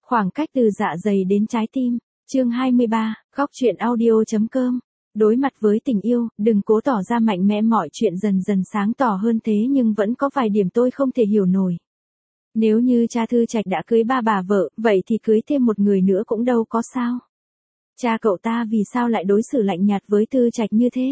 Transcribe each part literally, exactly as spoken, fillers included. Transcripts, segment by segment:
Khoảng cách từ dạ dày đến trái tim. Chương hai mươi ba, góc truyện audio.com. Đối mặt với tình yêu, đừng cố tỏ ra mạnh mẽ, mọi chuyện dần dần sáng tỏ hơn thế nhưng vẫn có vài điểm tôi không thể hiểu nổi. Nếu như cha Thư Trạch đã cưới ba bà vợ, vậy thì cưới thêm một người nữa cũng đâu có sao. Cha cậu ta vì sao lại đối xử lạnh nhạt với Thư Trạch như thế?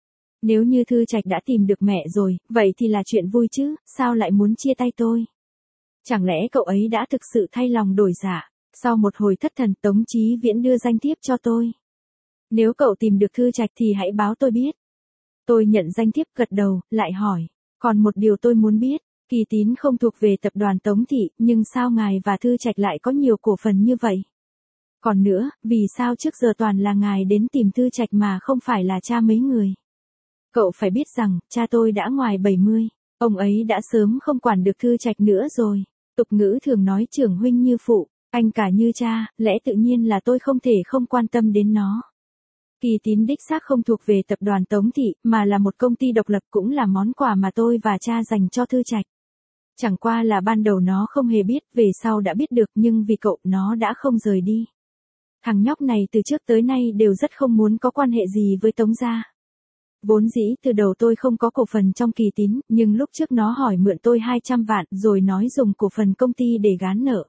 Nếu như Thư Trạch đã tìm được mẹ rồi, vậy thì là chuyện vui chứ, sao lại muốn chia tay tôi? Chẳng lẽ cậu ấy đã thực sự thay lòng đổi dạ? Sau một hồi thất thần, Tống Chí Viễn đưa danh thiếp cho tôi. Nếu cậu tìm được Thư Trạch thì hãy báo tôi biết. Tôi nhận danh thiếp gật đầu, lại hỏi. Còn một điều tôi muốn biết, Kỳ Tín không thuộc về tập đoàn Tống Thị, nhưng sao ngài và Thư Trạch lại có nhiều cổ phần như vậy? Còn nữa, vì sao trước giờ toàn là ngài đến tìm Thư Trạch mà không phải là cha mấy người? Cậu phải biết rằng, cha tôi đã ngoài bảy mươi, ông ấy đã sớm không quản được Thư Trạch nữa rồi. Tục ngữ thường nói trưởng huynh như phụ, anh cả như cha, lẽ tự nhiên là tôi không thể không quan tâm đến nó. Kỳ Tín đích xác không thuộc về tập đoàn Tống Thị, mà là một công ty độc lập, cũng là món quà mà tôi và cha dành cho Thư Trạch. Chẳng qua là ban đầu nó không hề biết, về sau đã biết được, nhưng vì cậu nó đã không rời đi. Thằng nhóc này từ trước tới nay đều rất không muốn có quan hệ gì với Tống gia. Vốn dĩ từ đầu tôi không có cổ phần trong Kỳ Tín, nhưng lúc trước nó hỏi mượn tôi hai trăm vạn rồi nói dùng cổ phần công ty để gán nợ.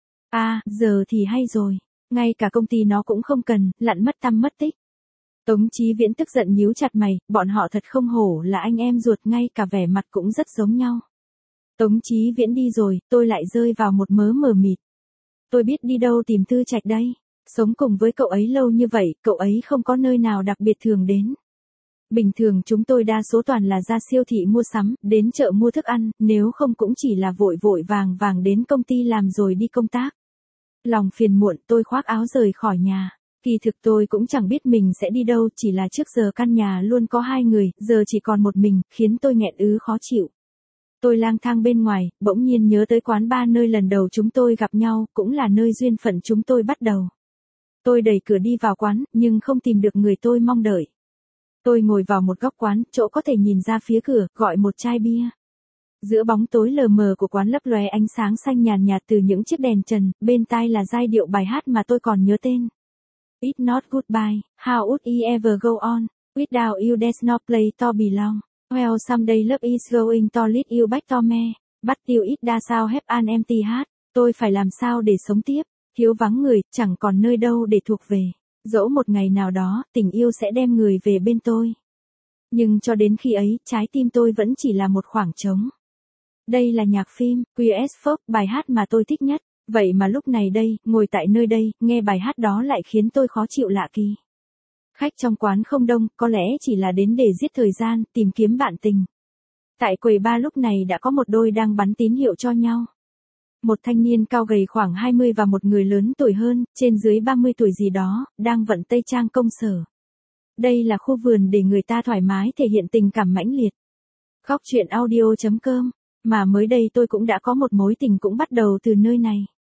À, giờ thì hay rồi, ngay cả công ty nó cũng không cần, lặn mất tăm mất tích. Tống Chí Viễn tức giận nhíu chặt mày, bọn họ thật không hổ là anh em ruột, ngay cả vẻ mặt cũng rất giống nhau. Tống Chí Viễn đi rồi, tôi lại rơi vào một mớ mờ mịt. Tôi biết đi đâu tìm Thư Trạch đây? Sống cùng với cậu ấy lâu như vậy, cậu ấy không có nơi nào đặc biệt thường đến. Bình thường chúng tôi đa số toàn là ra siêu thị mua sắm, đến chợ mua thức ăn, nếu không cũng chỉ là vội vội vàng vàng đến công ty làm rồi đi công tác. Lòng phiền muộn, tôi khoác áo rời khỏi nhà. Kỳ thực tôi cũng chẳng biết mình sẽ đi đâu, chỉ là trước giờ căn nhà luôn có hai người, giờ chỉ còn một mình, khiến tôi nghẹn ứ khó chịu. Tôi lang thang bên ngoài, bỗng nhiên nhớ tới quán bar nơi lần đầu chúng tôi gặp nhau, cũng là nơi duyên phận chúng tôi bắt đầu. Tôi đẩy cửa đi vào quán, nhưng không tìm được người tôi mong đợi. Tôi ngồi vào một góc quán, chỗ có thể nhìn ra phía cửa, gọi một chai bia. Giữa bóng tối lờ mờ của quán lấp lóe ánh sáng xanh nhàn nhạt từ những chiếc đèn trần, bên tai là giai điệu bài hát mà tôi còn nhớ tên. It's not goodbye, how would it ever go on, without you there's no place to belong, well someday love is going to lead you back to me, but till it does so have an empty heart, tôi phải làm sao để sống tiếp, thiếu vắng người, chẳng còn nơi đâu để thuộc về. Dẫu một ngày nào đó, tình yêu sẽ đem người về bên tôi. Nhưng cho đến khi ấy, trái tim tôi vẫn chỉ là một khoảng trống. Đây là nhạc phim, quy ét Folk, bài hát mà tôi thích nhất. Vậy mà lúc này đây, ngồi tại nơi đây, nghe bài hát đó lại khiến tôi khó chịu lạ kỳ. Khách trong quán không đông, có lẽ chỉ là đến để giết thời gian, tìm kiếm bạn tình. Tại quầy bar lúc này đã có một đôi đang bắn tín hiệu cho nhau. Một thanh niên cao gầy khoảng hai mươi và một người lớn tuổi hơn, trên dưới ba mươi tuổi gì đó, đang vận tây trang công sở. Đây là khu vườn để người ta thoải mái thể hiện tình cảm mãnh liệt. Góc truyện audio.com, mà mới đây tôi cũng đã có một mối tình cũng bắt đầu từ nơi này.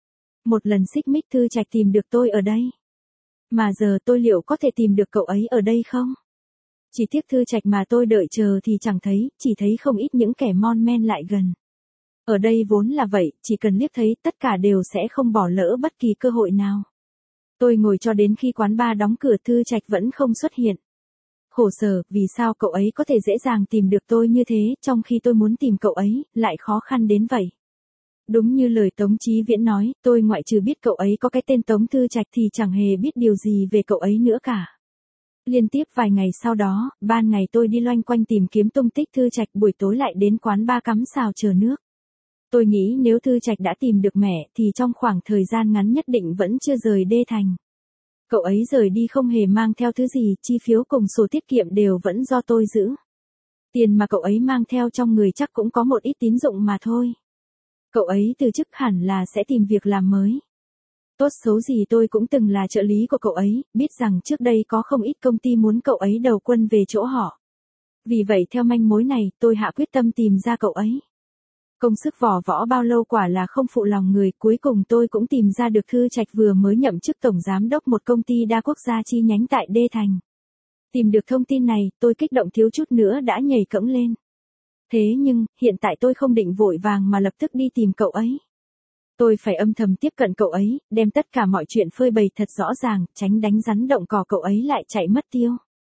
Một lần xích mích Thư Trạch tìm được tôi ở đây. Mà giờ tôi liệu có thể tìm được cậu ấy ở đây không? Chỉ tiếc Thư Trạch mà tôi đợi chờ thì chẳng thấy, chỉ thấy không ít những kẻ mon men lại gần. Ở đây vốn là vậy, chỉ cần liếc thấy tất cả đều sẽ không bỏ lỡ bất kỳ cơ hội nào. Tôi ngồi cho đến khi quán bar đóng cửa, Thư Trạch vẫn không xuất hiện. Khổ sở, vì sao cậu ấy có thể dễ dàng tìm được tôi như thế, trong khi tôi muốn tìm cậu ấy, lại khó khăn đến vậy. Đúng như lời Tống Chí Viễn nói, tôi ngoại trừ biết cậu ấy có cái tên Tống Thư Trạch thì chẳng hề biết điều gì về cậu ấy nữa cả. Liên tiếp vài ngày sau đó, ban ngày tôi đi loanh quanh tìm kiếm tung tích Thư Trạch, buổi tối lại đến quán bar cắm sào chờ nước. Tôi nghĩ nếu Thư Trạch đã tìm được mẹ thì trong khoảng thời gian ngắn nhất định vẫn chưa rời đê thành. Cậu ấy rời đi không hề mang theo thứ gì, chi phiếu cùng sổ tiết kiệm đều vẫn do tôi giữ. Tiền mà cậu ấy mang theo trong người chắc cũng có một ít tín dụng mà thôi. Cậu ấy từ chức hẳn là sẽ tìm việc làm mới. Tốt xấu gì tôi cũng từng là trợ lý của cậu ấy, biết rằng trước đây có không ít công ty muốn cậu ấy đầu quân về chỗ họ. Vì vậy theo manh mối này, tôi hạ quyết tâm tìm ra cậu ấy. Công sức vò võ bao lâu quả là không phụ lòng người, cuối cùng tôi cũng tìm ra được Thư Trạch vừa mới nhậm chức tổng giám đốc một công ty đa quốc gia chi nhánh tại Đê Thành. Tìm được thông tin này, tôi kích động thiếu chút nữa đã nhảy cẫng lên. Thế nhưng, hiện tại tôi không định vội vàng mà lập tức đi tìm cậu ấy. Tôi phải âm thầm tiếp cận cậu ấy, đem tất cả mọi chuyện phơi bày thật rõ ràng, tránh đánh rắn động cỏ cậu ấy lại chạy mất tiêu.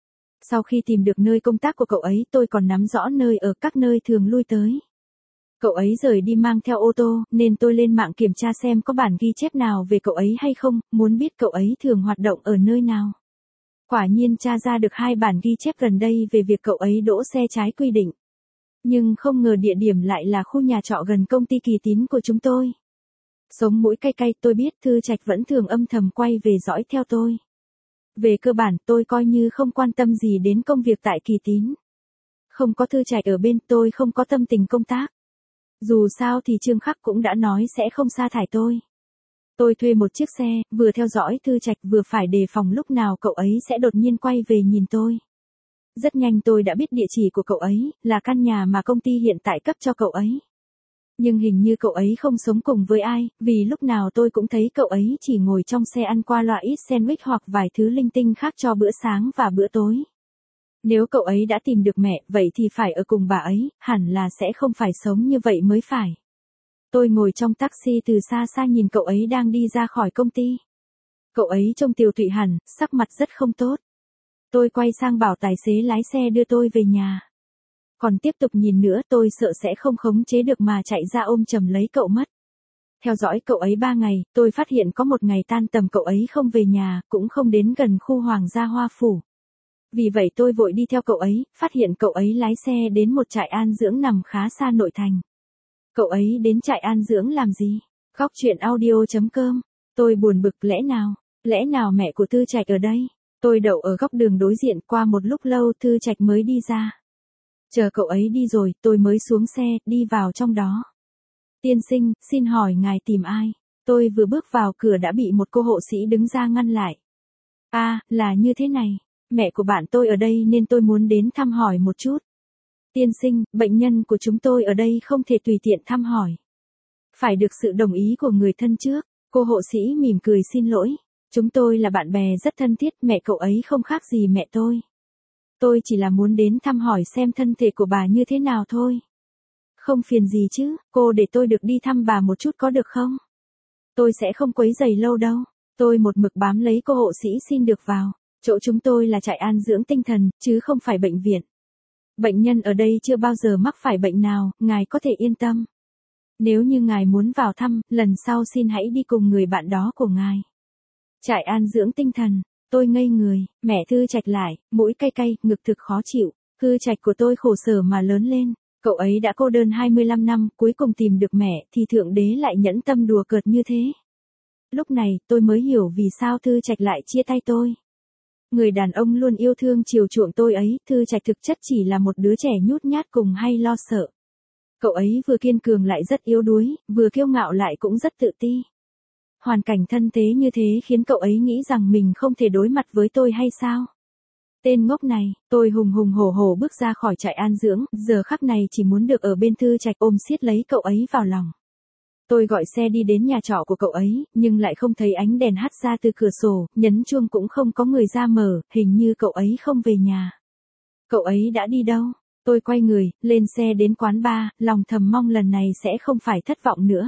Sau khi tìm được nơi công tác của cậu ấy, tôi còn nắm rõ nơi ở các nơi thường lui tới. Cậu ấy rời đi mang theo ô tô, nên tôi lên mạng kiểm tra xem có bản ghi chép nào về cậu ấy hay không, muốn biết cậu ấy thường hoạt động ở nơi nào. Quả nhiên tra ra được hai bản ghi chép gần đây về việc cậu ấy đỗ xe trái quy định. Nhưng không ngờ địa điểm lại là khu nhà trọ gần công ty Kỳ Tín của chúng tôi. Sống mũi cay cay, tôi biết Thư Trạch vẫn thường âm thầm quay về dõi theo tôi. Về cơ bản tôi coi như không quan tâm gì đến công việc tại Kỳ Tín. Không có Thư Trạch ở bên, tôi không có tâm tình công tác. Dù sao thì Trương Khắc cũng đã nói sẽ không sa thải tôi. Tôi thuê một chiếc xe, vừa theo dõi Thư Trạch vừa phải đề phòng lúc nào cậu ấy sẽ đột nhiên quay về nhìn tôi. Rất nhanh tôi đã biết địa chỉ của cậu ấy, là căn nhà mà công ty hiện tại cấp cho cậu ấy. Nhưng hình như cậu ấy không sống cùng với ai, vì lúc nào tôi cũng thấy cậu ấy chỉ ngồi trong xe ăn qua loa ít sandwich hoặc vài thứ linh tinh khác cho bữa sáng và bữa tối. Nếu cậu ấy đã tìm được mẹ, vậy thì phải ở cùng bà ấy, hẳn là sẽ không phải sống như vậy mới phải. Tôi ngồi trong taxi từ xa xa nhìn cậu ấy đang đi ra khỏi công ty. Cậu ấy trông tiều tụy hẳn, sắc mặt rất không tốt. Tôi quay sang bảo tài xế lái xe đưa tôi về nhà. Còn tiếp tục nhìn nữa tôi sợ sẽ không khống chế được mà chạy ra ôm chầm lấy cậu mất. Theo dõi cậu ấy ba ngày, tôi phát hiện có một ngày tan tầm cậu ấy không về nhà, cũng không đến gần khu Hoàng gia Hoa Phủ. Vì vậy tôi vội đi theo cậu ấy, phát hiện cậu ấy lái xe đến một trại an dưỡng nằm khá xa nội thành. Cậu ấy đến trại an dưỡng làm gì? Góc chuyện audio chấm com. Tôi buồn bực, lẽ nào, lẽ nào mẹ của Thư Trạch ở đây? Tôi đậu ở góc đường đối diện, qua một lúc lâu Thư Trạch mới đi ra. Chờ cậu ấy đi rồi, tôi mới xuống xe, đi vào trong đó. Tiên sinh, xin hỏi ngài tìm ai? Tôi vừa bước vào cửa đã bị một cô hộ sĩ đứng ra ngăn lại. À, là như thế này. Mẹ của bạn tôi ở đây nên tôi muốn đến thăm hỏi một chút. Tiên sinh, bệnh nhân của chúng tôi ở đây không thể tùy tiện thăm hỏi. Phải được sự đồng ý của người thân trước. Cô hộ sĩ mỉm cười xin lỗi. Chúng tôi là bạn bè rất thân thiết, mẹ cậu ấy không khác gì mẹ tôi. Tôi chỉ là muốn đến thăm hỏi xem thân thể của bà như thế nào thôi. Không phiền gì chứ, cô để tôi được đi thăm bà một chút có được không? Tôi sẽ không quấy rầy lâu đâu. Tôi một mực bám lấy cô hộ sĩ xin được vào. Chỗ chúng tôi là trại an dưỡng tinh thần, chứ không phải bệnh viện. Bệnh nhân ở đây chưa bao giờ mắc phải bệnh nào, ngài có thể yên tâm. Nếu như ngài muốn vào thăm, lần sau xin hãy đi cùng người bạn đó của ngài. Trại an dưỡng tinh thần, tôi ngây người, mẹ Thư Trạch lại, mũi cay cay, ngực thực khó chịu. Thư Trạch của tôi khổ sở mà lớn lên, cậu ấy đã cô đơn hai mươi lăm năm, cuối cùng tìm được mẹ, thì Thượng Đế lại nhẫn tâm đùa cợt như thế. Lúc này, tôi mới hiểu vì sao Thư Trạch lại chia tay tôi. Người đàn ông luôn yêu thương chiều chuộng tôi ấy, Thư Trạch thực chất chỉ là một đứa trẻ nhút nhát cùng hay lo sợ. Cậu ấy vừa kiên cường lại rất yếu đuối, vừa kiêu ngạo lại cũng rất tự ti. Hoàn cảnh thân thế như thế khiến cậu ấy nghĩ rằng mình không thể đối mặt với tôi hay sao? Tên ngốc này, tôi hùng hùng hổ hổ bước ra khỏi trại an dưỡng, giờ khắc này chỉ muốn được ở bên Thư Trạch ôm siết lấy cậu ấy vào lòng. Tôi gọi xe đi đến nhà trọ của cậu ấy, nhưng lại không thấy ánh đèn hắt ra từ cửa sổ, nhấn chuông cũng không có người ra mở, hình như cậu ấy không về nhà. Cậu ấy đã đi đâu? Tôi quay người, lên xe đến quán bar, lòng thầm mong lần này sẽ không phải thất vọng nữa.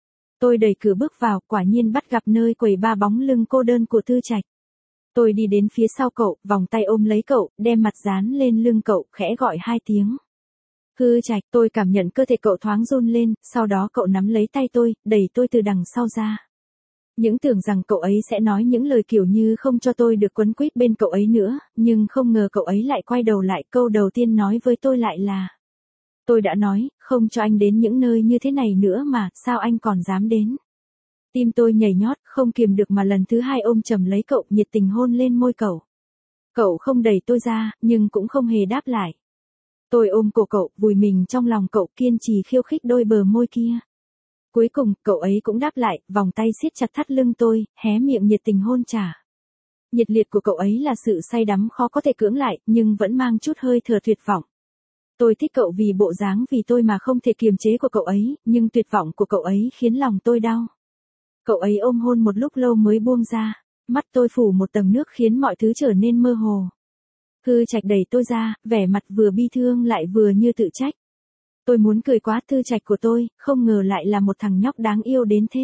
Tôi đẩy cửa bước vào, quả nhiên bắt gặp nơi quầy bar bóng lưng cô đơn của Thư Trạch. Tôi đi đến phía sau cậu, vòng tay ôm lấy cậu, đem mặt dán lên lưng cậu, khẽ gọi hai tiếng. Thư Trạch, tôi cảm nhận cơ thể cậu thoáng run lên, sau đó cậu nắm lấy tay tôi, đẩy tôi từ đằng sau ra. Những tưởng rằng cậu ấy sẽ nói những lời kiểu như không cho tôi được quấn quýt bên cậu ấy nữa, nhưng không ngờ cậu ấy lại quay đầu lại, câu đầu tiên nói với tôi lại là: Tôi đã nói, không cho anh đến những nơi như thế này nữa mà, sao anh còn dám đến? Tim tôi nhảy nhót, không kiềm được mà lần thứ hai ôm chầm lấy cậu, nhiệt tình hôn lên môi cậu. Cậu không đẩy tôi ra, nhưng cũng không hề đáp lại. Tôi ôm cổ cậu, vùi mình trong lòng cậu, kiên trì khiêu khích đôi bờ môi kia. Cuối cùng, cậu ấy cũng đáp lại, vòng tay siết chặt thắt lưng tôi, hé miệng nhiệt tình hôn trả. Nhiệt liệt của cậu ấy là sự say đắm khó có thể cưỡng lại, nhưng vẫn mang chút hơi thừa tuyệt vọng. Tôi thích cậu vì bộ dáng vì tôi mà không thể kiềm chế của cậu ấy, nhưng tuyệt vọng của cậu ấy khiến lòng tôi đau. Cậu ấy ôm hôn một lúc lâu mới buông ra, mắt tôi phủ một tầng nước khiến mọi thứ trở nên mơ hồ. Thư Trạch đẩy tôi ra, vẻ mặt vừa bi thương lại vừa như tự trách. Tôi muốn cười quá, Thư Trạch của tôi, không ngờ lại là một thằng nhóc đáng yêu đến thế.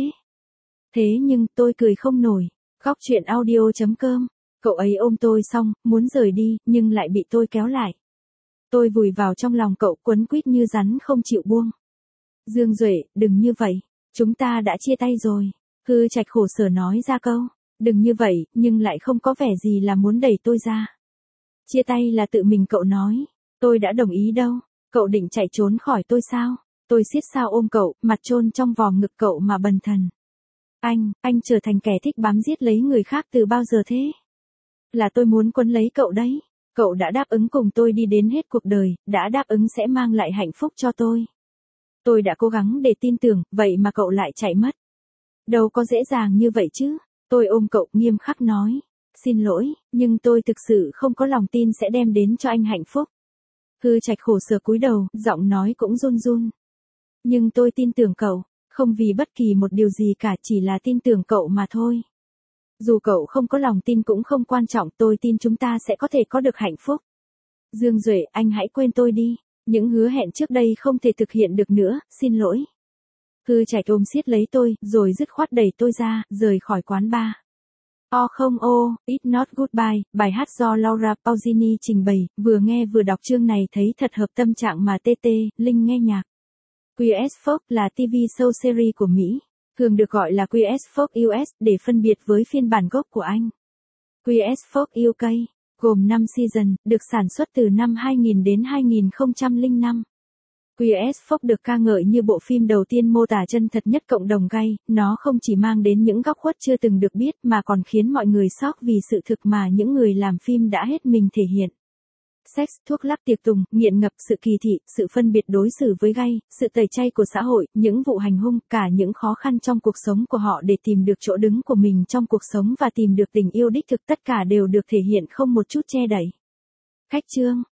Thế nhưng, tôi cười không nổi. Góc chuyện audio chấm com. Cậu ấy ôm tôi xong, muốn rời đi, nhưng lại bị tôi kéo lại. Tôi vùi vào trong lòng cậu, quấn quýt như rắn không chịu buông. Dương Duệ, đừng như vậy. Chúng ta đã chia tay rồi. Thư Trạch khổ sở nói ra câu. Đừng như vậy, nhưng lại không có vẻ gì là muốn đẩy tôi ra. Chia tay là tự mình cậu nói. Tôi đã đồng ý đâu. Cậu định chạy trốn khỏi tôi sao? Tôi siết sao ôm cậu, mặt chôn trong vòng ngực cậu mà bần thần. Anh, anh trở thành kẻ thích bám giết lấy người khác từ bao giờ thế? Là tôi muốn quấn lấy cậu đấy. Cậu đã đáp ứng cùng tôi đi đến hết cuộc đời, đã đáp ứng sẽ mang lại hạnh phúc cho tôi. Tôi đã cố gắng để tin tưởng, vậy mà cậu lại chạy mất. Đâu có dễ dàng như vậy chứ. Tôi ôm cậu nghiêm khắc nói. Xin lỗi, nhưng tôi thực sự không có lòng tin sẽ đem đến cho anh hạnh phúc. Thư Trạch khổ sở cúi đầu, giọng nói cũng run run. Nhưng tôi tin tưởng cậu, không vì bất kỳ một điều gì cả, chỉ là tin tưởng cậu mà thôi. Dù cậu không có lòng tin cũng không quan trọng, tôi tin chúng ta sẽ có thể có được hạnh phúc. Dương Duệ, anh hãy quên tôi đi. Những hứa hẹn trước đây không thể thực hiện được nữa, xin lỗi. Thư Trạch ôm siết lấy tôi, rồi dứt khoát đẩy tôi ra, rời khỏi quán bar. Oh không oh, It's Not Goodbye, bài hát do Laura Pausini trình bày, vừa nghe vừa đọc chương này thấy thật hợp tâm trạng mà tê tê, Linh nghe nhạc. quy ét Folk là ti vi show series của Mỹ, thường được gọi là quy ét Folk u ét để phân biệt với phiên bản gốc của Anh. quy ét Folk u ca, gồm năm season, được sản xuất từ năm hai nghìn đến hai nghìn không trăm lẻ năm. quy ét Folk được ca ngợi như bộ phim đầu tiên mô tả chân thật nhất cộng đồng gay, nó không chỉ mang đến những góc khuất chưa từng được biết mà còn khiến mọi người sốc vì sự thực mà những người làm phim đã hết mình thể hiện. Sex, thuốc lắc tiệc tùng, nghiện ngập, sự kỳ thị, sự phân biệt đối xử với gay, sự tẩy chay của xã hội, những vụ hành hung, cả những khó khăn trong cuộc sống của họ để tìm được chỗ đứng của mình trong cuộc sống và tìm được tình yêu đích thực, tất cả đều được thể hiện không một chút che đậy. Cách chương